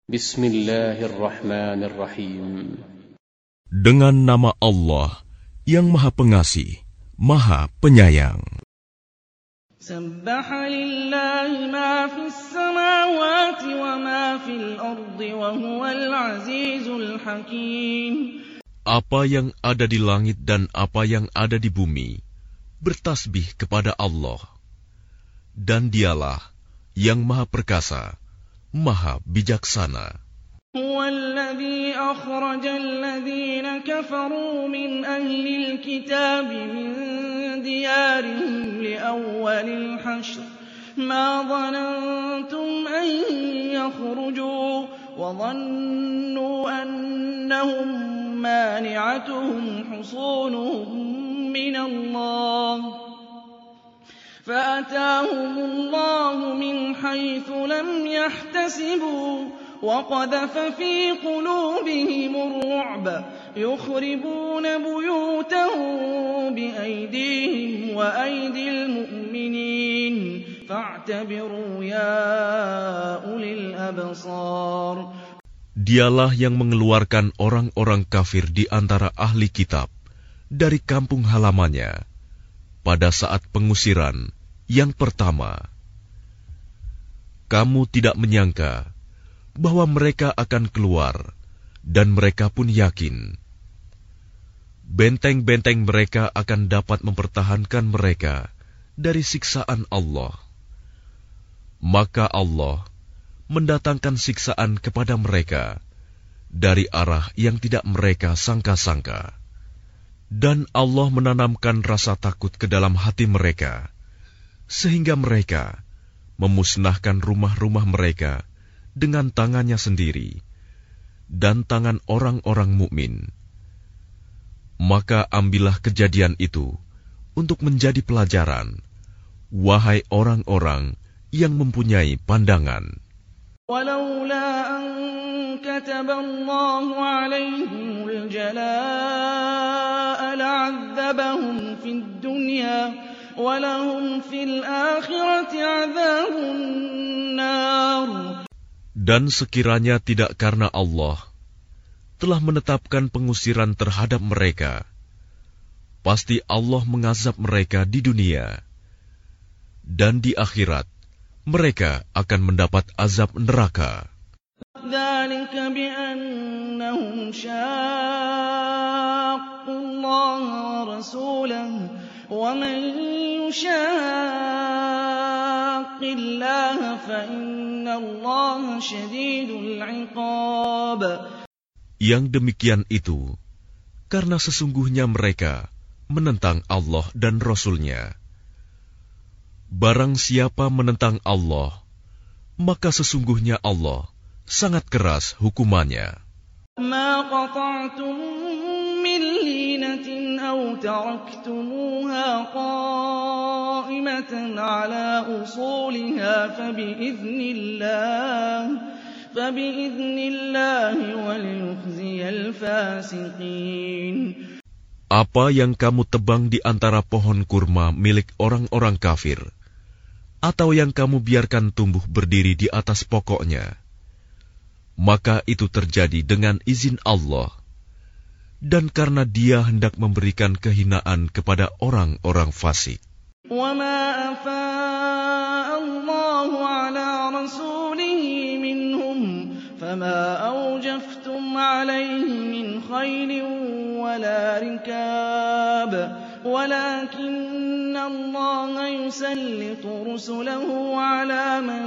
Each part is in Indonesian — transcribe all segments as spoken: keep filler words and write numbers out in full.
Bismillahirrahmanirrahim. Dengan nama Allah yang Maha Pengasih, Maha Penyayang. Sabbaha lillahi ma fis samawati wa ma fil ardi wa huwal azizul hakim. Apa yang ada di langit dan apa yang ada di bumi bertasbih kepada Allah, dan Dialah yang Maha Perkasa, Maha Bijaksana. هو الذي أخرج الذين كفروا من أهل الكتاب من ديارهم لأول الحشر ما ظننتم أن يخرجوا وظنوا أنهم مانعتهم حصونهم من الله فأتاهم الله من حيث لم يحتسبوا وقذف في قلوبهم الرعب يخربون بيوتهم بأيديهم وأيدي المؤمنين فاعتبروا يا أولي الأبصار. Dialah yang mengeluarkan orang-orang kafir di antara ahli kitab dari kampung halamannya pada saat pengusiran yang pertama. Kamu tidak menyangka bahwa mereka akan keluar, dan mereka pun yakin benteng-benteng mereka akan dapat mempertahankan mereka dari siksaan Allah. Maka Allah mendatangkan siksaan kepada mereka dari arah yang tidak mereka sangka-sangka. Dan Allah menanamkan rasa takut ke dalam hati mereka, sehingga mereka memusnahkan rumah-rumah mereka dengan tangannya sendiri dan tangan orang-orang mukmin. Maka ambillah kejadian itu untuk menjadi pelajaran, wahai orang-orang yang mempunyai pandangan. ولولا أن كتب الله عليهم الجلاء لعذبهم في الدنيا ولهم في الآخرة عذاب النار. Dan sekiranya tidak karena Allah telah menetapkan pengusiran terhadap mereka, pasti Allah mengazab mereka di dunia, dan di akhirat mereka akan mendapat azab neraka. ذلك بأنهم شاقوا الله ورسوله ومن يشاق الله فإن الله شديد العقاب. Yang demikian itu karena sesungguhnya mereka menentang Allah dan Rasul-Nya. Barang siapa menentang Allah, maka sesungguhnya Allah sangat keras hukumannya. ما قطعتم من لينة أو تركتموها قائمة على أصولها فبإذن الله فبإذن الله وليخزي الفاسقين. Apa yang kamu tebang di antara pohon kurma milik orang-orang kafir, atau yang kamu biarkan tumbuh berdiri di atas pokoknya, maka itu terjadi dengan izin Allah, dan karena Dia hendak memberikan kehinaan kepada orang-orang fasik. وَمَا أَفَاءَ اللَّهُ عَلَى رَسُولِهِ مِنْهُمْ فَمَا أَوْجَفْتُمْ عَلَيْهِ مِنْ خَيْلٍ وَلَا رِكَابٍ وَلَكِنَّ اللَّهَ يُسَلِّطُ رُسُلَهُ عَلَى مَن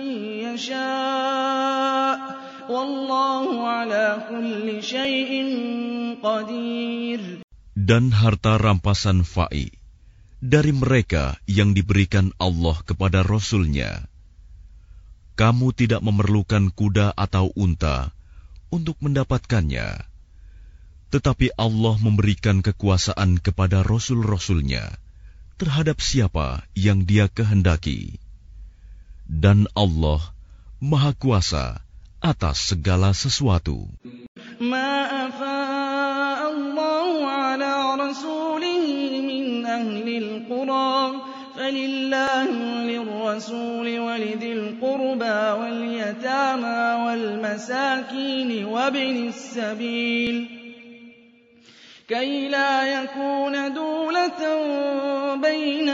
يَشَاءُ وَاللَّهُ عَلَى كُلِّ شَيْءٍ قَدِيرٌ. Dan harta rampasan fa'i dari mereka yang diberikan Allah kepada Rasul-Nya. Kamu tidak memerlukan kuda atau unta untuk mendapatkannya, tetapi Allah memberikan kekuasaan kepada Rasul-Rasul-Nya terhadap siapa yang Dia kehendaki. Dan Allah Maha Kuasa atas segala sesuatu. Ma afa'a Allahu ala rasulihi min ahli al-qura فلله وللرسول ولذي القربى واليتامى والمساكين وابن السبيل كي لا يكون دولة بين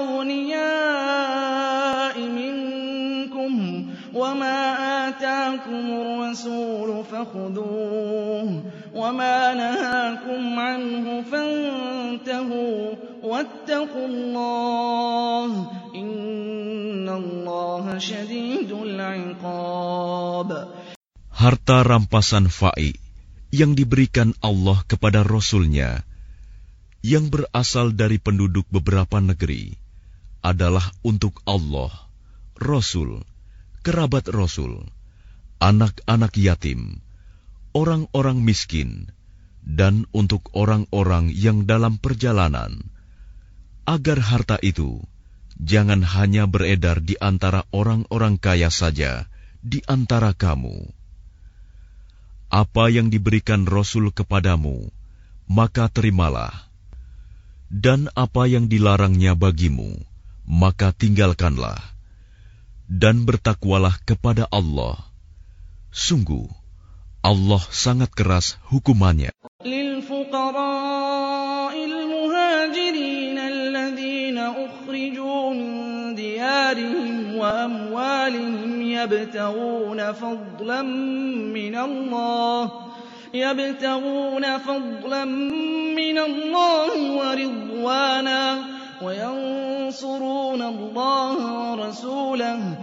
الأغنياء منكم وما آتاكم الرسول فخذوه وما نهاكم عنه فانتهوا واتقوا الله إن الله شديد العقاب. Harta rampasan fa'i yang diberikan Allah kepada Rasul-Nya yang berasal dari penduduk beberapa negeri adalah untuk Allah, Rasul, kerabat Rasul, anak-anak yatim, orang-orang miskin, dan untuk orang-orang yang dalam perjalanan, agar harta itu jangan hanya beredar di antara orang-orang kaya saja di antara kamu. Apa yang diberikan Rasul kepadamu, maka terimalah. Dan apa yang dilarangnya bagimu, maka tinggalkanlah. Dan bertakwalah kepada Allah. Sungguh, Allah sangat keras hukumannya. Lilfuqara'il muhajirin alladhina ukhrijuu min diyarihim wa amwalihim yabtaghuna fadlan min Allah yabtaghuna fadlan min Allah wa ridwana wa yansuruna Allah wa rasulahu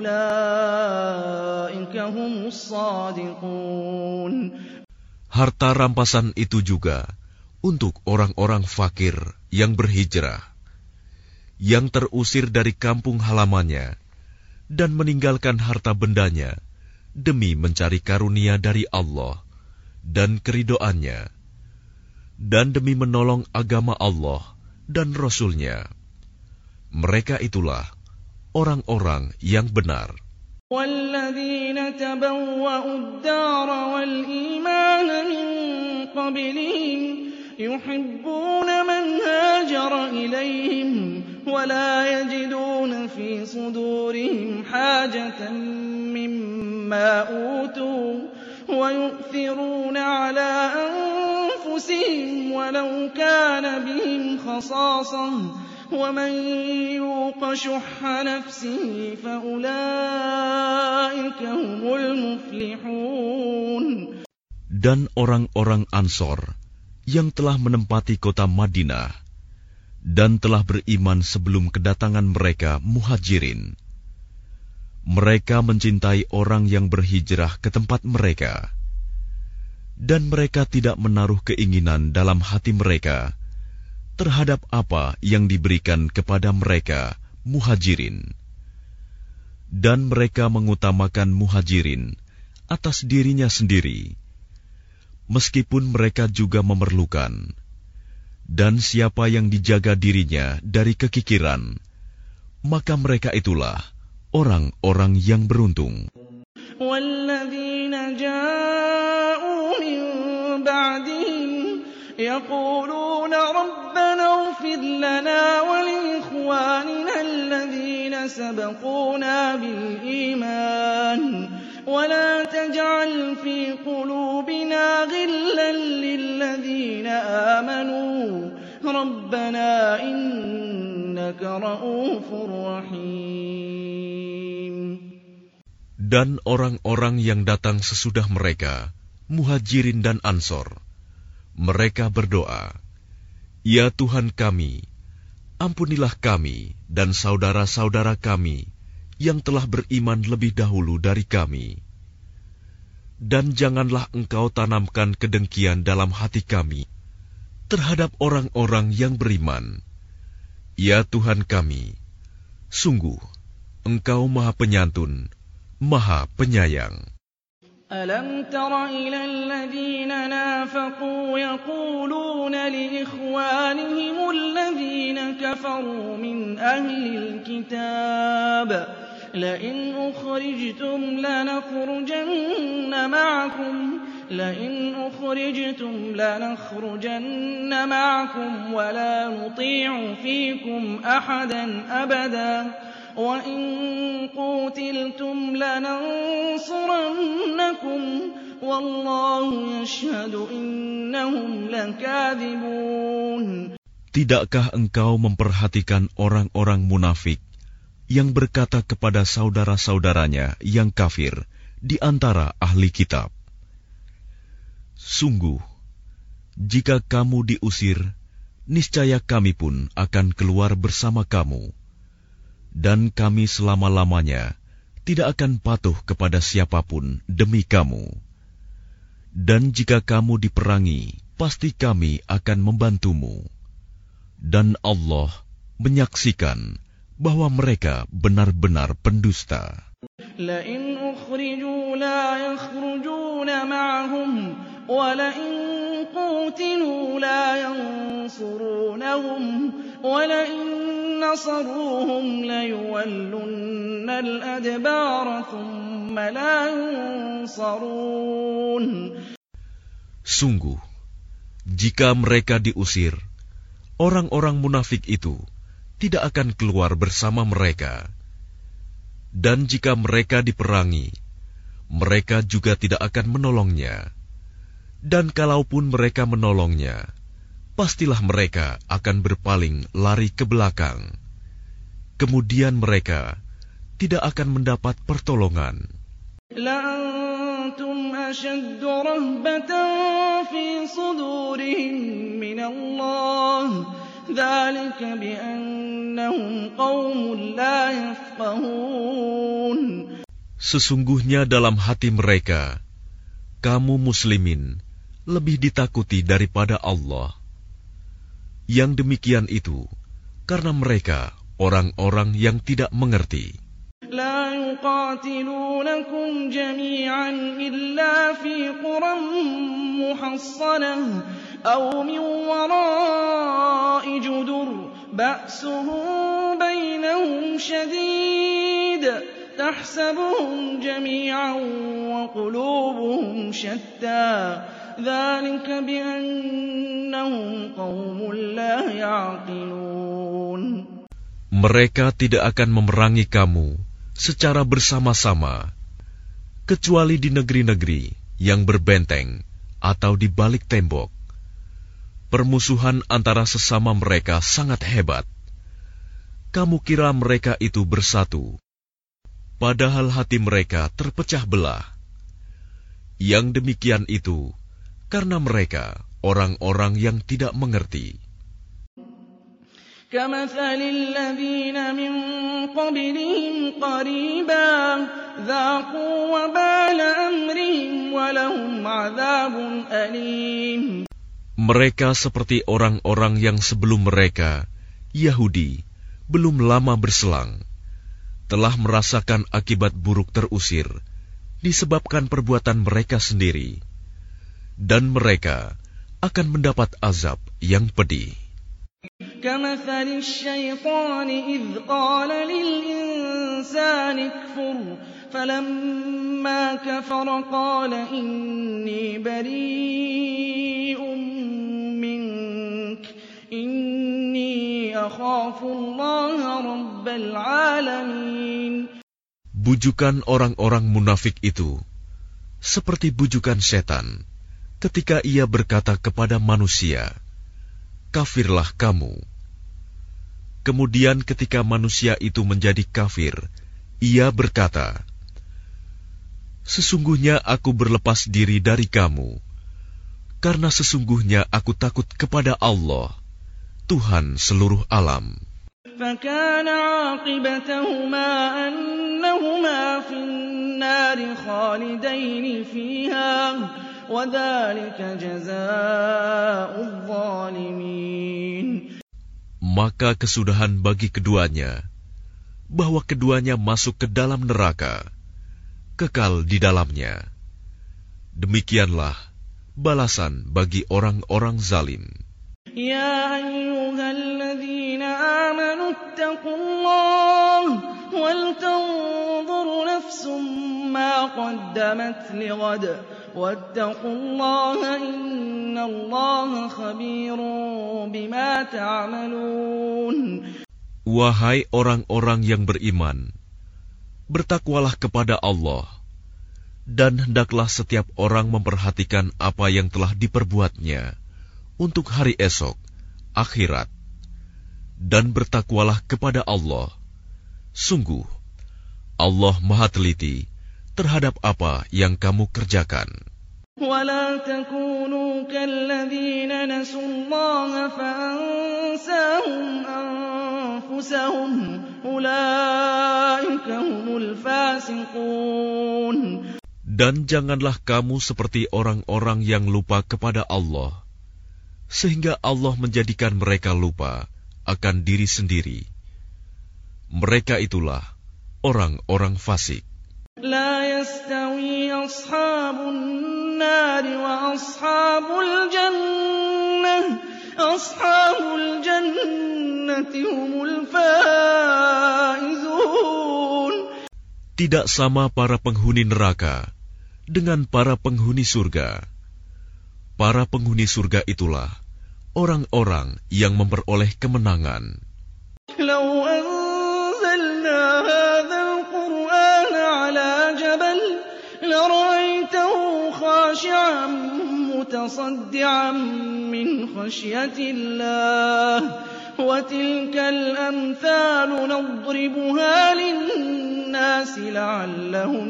ulaika humus shadiqun. Harta rampasan itu juga untuk orang-orang fakir yang berhijrah, yang terusir dari kampung halamannya dan meninggalkan harta bendanya demi mencari karunia dari Allah dan keridhoannya, dan demi menolong agama Allah dan Rasul-Nya. Mereka itulah orang-orang yang benar. وَالَّذِينَ تَبَوَّأُوا الدَّارَ وَالْإِيمَانَ مِن قَبْلِهِمْ يُحِبُّونَ مَنْ هَاجَرَ إِلَيْهِمْ وَلَا يَجِدُونَ فِي صُدُورِهِمْ حَاجَةً مِّمَّا أُوتُوا وَيُؤْثِرُونَ عَلَىٰ أَنفُسِهِمْ وَلَوْ كَانَ بِهِمْ خَصَاصَةٌ وَمَن يُوقَ شُحَّ نَفْسِهِ فَأُولَٰئِكَ هُمُ الْمُفْلِحُونَ. Dan orang-orang Ansor yang telah menempati kota Madinah dan telah beriman sebelum kedatangan mereka Muhajirin, mereka mencintai orang yang berhijrah ke tempat mereka, dan mereka tidak menaruh keinginan dalam hati mereka terhadap apa yang diberikan kepada mereka Muhajirin, dan mereka mengutamakan Muhajirin atas dirinya sendiri, meskipun mereka juga memerlukan. Dan siapa yang dijaga dirinya dari kekikiran, maka mereka itulah orang-orang yang beruntung. وَالَّذِينَ جَاءُوا مِن بَعْدِهِمْ يَقُولُونَ رَبَّنَا اغْفِرْ لَنَا وَلِإِخْوَانِنَا الَّذِينَ سَبَقُونَا بِالْإِيمَانِ وَلَا تَجْعَلْ فِي قُلُوبِنَا غِلًّا لِّلَّذِينَ آمَنُوا رَبَّنَا إِنَّكَ رَءُوفٌ رَّحِيمٌ. Dan orang-orang yang datang sesudah mereka, Muhajirin dan Ansor, mereka berdoa, "Ya Tuhan kami, ampunilah kami dan saudara-saudara kami yang telah beriman lebih dahulu dari kami. Dan janganlah Engkau tanamkan kedengkian dalam hati kami terhadap orang-orang yang beriman. Ya Tuhan kami, sungguh Engkau Maha Penyantun, Maha Penyayang." أَلَمْ تَرَ إِلَى الَّذِينَ نَافَقُوا يَقُولُونَ لِإِخْوَانِهِمُ الَّذِينَ كَفَرُوا مِنْ أَهْلِ الْكِتَابِ لَئِنْ أُخْرِجْتُمْ لَنَخْرُجَنَّ مَعَكُمْ لئن أخرجتم لنخرجن معكم ولا نطيع فيكم أحدا أبدا وإن قوتلتم لننصرنكم والله يشهد إنهم لكاذبون. Tidakkah engkau memperhatikan orang-orang munafik yang berkata kepada saudara-saudaranya yang kafir di antara ahli kitab, sungguh, jika kamu diusir, niscaya kami pun akan keluar bersama kamu, dan kami selama-lamanya tidak akan patuh kepada siapapun demi kamu. Dan jika kamu diperangi, pasti kami akan membantumu. Dan Allah menyaksikan bahwa mereka benar-benar pendusta. لئن أخرجوا لا يخرجون معهم ولئن قوتلوا لا ينصرونهم ولئن نصروهم ليولن الأدبار ثم لا ينصرون. Sungguh, jika mereka diusir, orang-orang munafik itu tidak akan keluar bersama mereka. Dan jika mereka diperangi, mereka juga tidak akan menolongnya. Dan kalaupun mereka menolongnya, pastilah mereka akan berpaling lari ke belakang. Kemudian mereka tidak akan mendapat pertolongan. لأنتم أشد رهبة في صدورهم من الله ذلك بأنهم قوم لا يفقهون. Sesungguhnya dalam hati mereka, kamu muslimin lebih ditakuti daripada Allah. Yang demikian itu karena mereka orang-orang yang tidak mengerti. لا يقاتلونكم جميعا إلا في قرى محصنة أو من وراء جدر بأسهم بينهم شديد تحسبهم جميعا وقلوبهم شتى ذلك بأنهم قوم لا يعقلون. Mereka tidak akan memerangi kamu secara bersama-sama, kecuali di negeri-negeri yang berbenteng atau di balik tembok. Permusuhan antara sesama mereka sangat hebat. Kamu kira mereka itu bersatu, padahal hati mereka terpecah belah. Yang demikian itu karena mereka orang-orang yang tidak mengerti. كمثل الذين من قبلهم قريبا ذاقوا وبال أمرهم ولهم عذاب أليم. Mereka seperti orang-orang yang sebelum mereka, Yahudi, belum lama berselang, telah merasakan akibat buruk terusir disebabkan perbuatan mereka sendiri, dan mereka akan mendapat azab yang pedih. كمثل الشيطان إذ قال للإنسان اكفر فلما كفر قال إني بريء منك إني أخاف الله رب العالمين. Bujukan orang-orang munafik itu seperti bujukan setan ketika ia berkata kepada manusia, kafirlah kamu. Kemudian ketika manusia itu menjadi kafir, ia berkata, sesungguhnya aku berlepas diri dari kamu, karena sesungguhnya aku takut kepada Allah, Tuhan seluruh alam. فكان عاقبتهما أنهما في النار خالدين فيها وذلك جزاء الظالمين. Maka kesudahan bagi keduanya, bahwa keduanya masuk ke dalam neraka, kekal di dalamnya. Demikianlah balasan bagi orang-orang zalim. Ya ayyuhalladzina amanu ittaqullaha wal tanzur nafsum ma qaddamat lighad واتقوا الله إن الله خبير بما تعملون. Wahai orang-orang yang beriman, bertakwalah kepada Allah, dan hendaklah setiap orang memperhatikan apa yang telah diperbuatnya untuk hari esok, akhirat. Dan bertakwalah kepada Allah. Sungguh, Allah Maha Teliti terhadap apa yang kamu kerjakan. ولا تكونوا كالذين نسوا الله فأنساهم أنفسهم أولئك هم الفاسقون. Dan janganlah kamu seperti orang-orang yang lupa kepada Allah, sehingga Allah menjadikan mereka lupa akan diri sendiri. Mereka itulah orang-orang fasik. لا يستوي أصحاب النار وأصحاب الجنة أصحاب الجنة هم الفائزون. Tidak sama para penghuni neraka dengan para penghuni surga. Para penghuni surga itulah orang-orang yang memperoleh kemenangan. لو أنزلنا هذا القرآن على جبل لرأيته خاشعا متصدعا من خشية الله وتلك الأمثال نضربها للناس لعلهم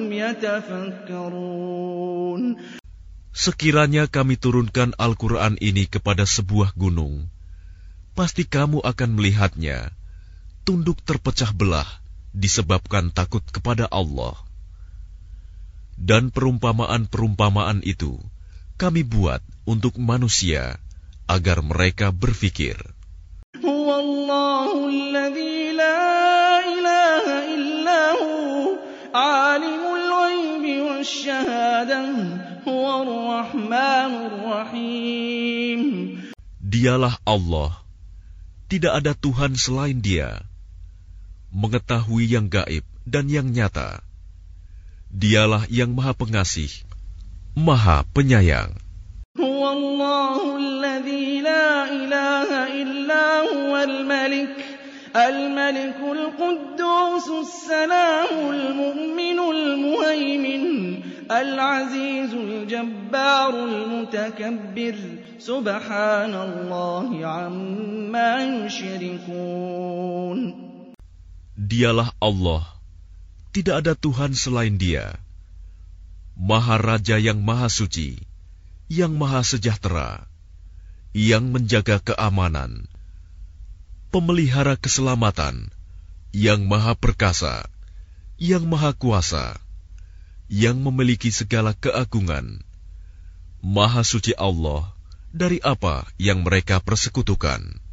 يتفكرون. Sekiranya kami turunkan Al-Quran ini kepada sebuah gunung, pasti kamu akan melihatnya tunduk terpecah belah disebabkan takut kepada Allah. Dan perumpamaan-perumpamaan itu kami buat untuk manusia agar mereka berfikir. Huwallahu alladzi la ilaha illa hu alimul ghaibi wasyahadah huwar rahmanur rahim. Dialah Allah, tidak ada Tuhan selain Dia, mengetahui yang gaib dan yang nyata. Dialah yang Maha Pengasih, Maha Penyayang. Huwallahu alladzi la ilaha illa huwal malik al-malikul quddusus salamul mu'minul muhaimin al-azizul jabbarul mutakabbir subhanallahi amma yusyrikun. Dialah Allah, tidak ada Tuhan selain Dia, Maha Raja yang Maha Suci, yang Maha Sejahtera, yang menjaga keamanan, pemelihara keselamatan, yang Maha Perkasa, yang Maha Kuasa, yang memiliki segala keagungan. Maha Suci Allah dari apa yang mereka persekutukan.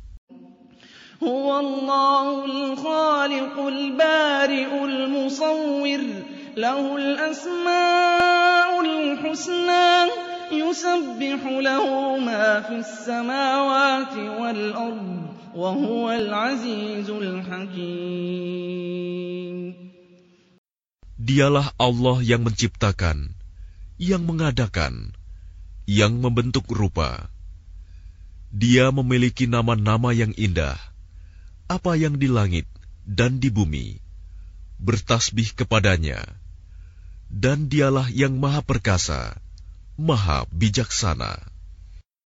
Huwallahul khaliqul bari'ul musawwir lahul asma'ul husna yusabbihu lahu ma fis samawati wal ard wa huwal azizul hakim. Dialah Allah yang menciptakan, yang mengadakan, yang membentuk rupa. Dia memiliki nama-nama yang indah. Apa yang di langit dan di bumi bertasbih kepadanya, dan Dialah yang Maha Perkasa, Maha Bijaksana.